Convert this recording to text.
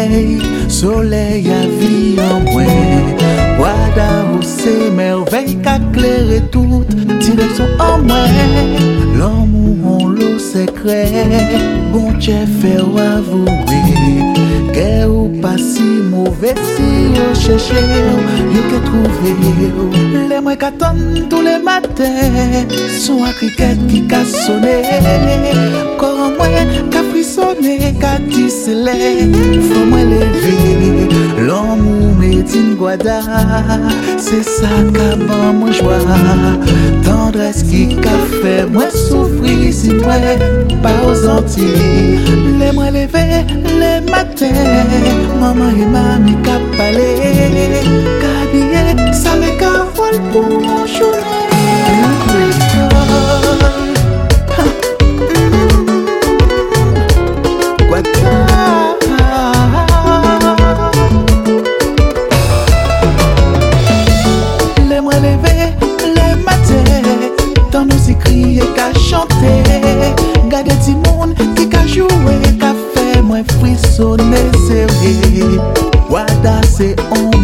soleil, soleil à vie en moi. Wada ou c'est merveille qu'a clairé toute direction en moi. L'amour on le secret, bon Dieu fait ou avouer. Qu'est ou pas si mauvais si on cherche, yo que trouver. Les mois qu'attendent tous les matins, son à cricket qui qu'a sonné. Corps moi qu'a frissonné, qu'a tisselé. Faut moi lever, l'amour médine guada. C'est ça qu'a ban mon joie. Tendresse qui qu'a fait moi souffrir si moi pas aux Antilles. Les mois lever, les matins. Maman et mamie qu'a parlé, qu'a bien, ça me cavole pour mon journée. Les mois levés, les matins, dans nos écrits et qu'a chanté, gardez du monde qui qu'a joué, qu'a fait moi frissonner, c'est vrai. Wada c'est on